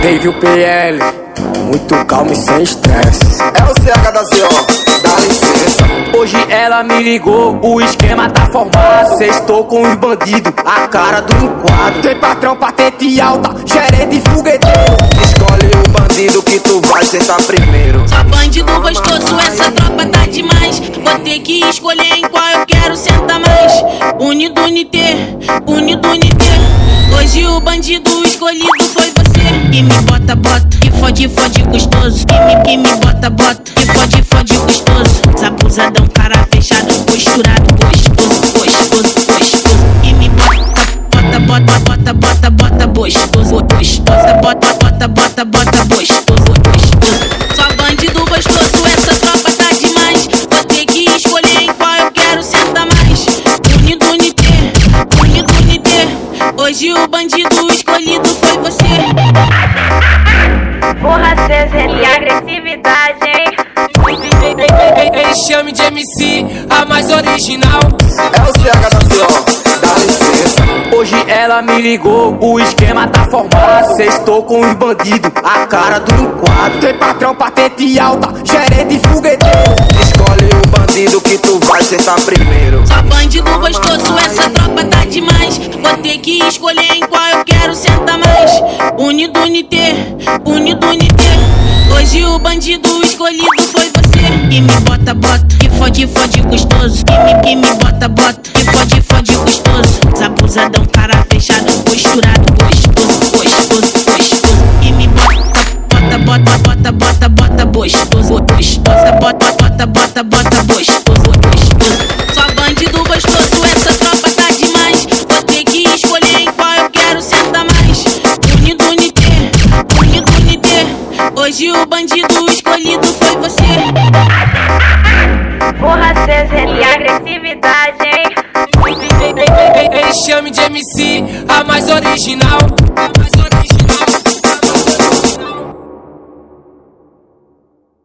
Dave o PL, muito calmo e sem estresse. É o CH da CO, dá licença. Hoje ela me ligou, o esquema tá formado. Cê estou com os bandidos, a cara do enquadro. Tem patrão, patente alta, gerente fogueteiro. Escolhe o bandido que tu vai sentar primeiro. Só bandido gostoso, essa tropa tá demais. Vou ter que escolher em qual eu quero sentar mais. Unido, unité, unido, unité. Hoje o bandido escolhido foi você. Que me bota, bota, que fode, fode gostoso. Que me bota, bota, que fode, fode gostoso. Abusadão, cara fechado, posturado, gostoso, gostoso, gostoso. Que me bota, bota, bota, bota, bota, bota, gostoso, gostosa. Bota, bota, bota, bota, gostoso, gostoso. Só bandido gostoso, essa tropa tá demais. Vou ter que escolher em qual eu quero sentar mais. Unido, unité, unido, unité. Hoje o bandido escolhido foi você. Porra, cês e agressividade, hein? Ele chame de MC, a mais original. É o CH da CO, dá licença. Hoje ela me ligou, o esquema tá formado. Cê estou com os bandidos, a cara do enquadro. Tem patrão, patente alta, gerente fogueteiro. Escolhe o bandido que tu vai sentar primeiro. Só bandido gostoso, essa tropa tá demais. Vou ter que escolher em qual eu quero sentar mais. Unido, unité, unido, unité. Hoje o bandido escolhido foi você. Que me bota, bota, que fode, fode gostoso. Que me bota, bota, que fode, fode gostoso. Abusadão, cara fechado, posturado, gostoso, gostoso, gostoso. Que me bota, bota, bota, bota, bota, bota, gostoso, gostosa. Bota, bota, bota, bota, gostoso, gostoso. Só bandido gostoso, essa tropa tá demais. Vou ter que escolher em qual eu quero sentar mais. Unido, unité, unido, unité. Hoje o bandido escolhido foi você. Porra, cês e agressividade, hein? Ele chame de MC, a mais original.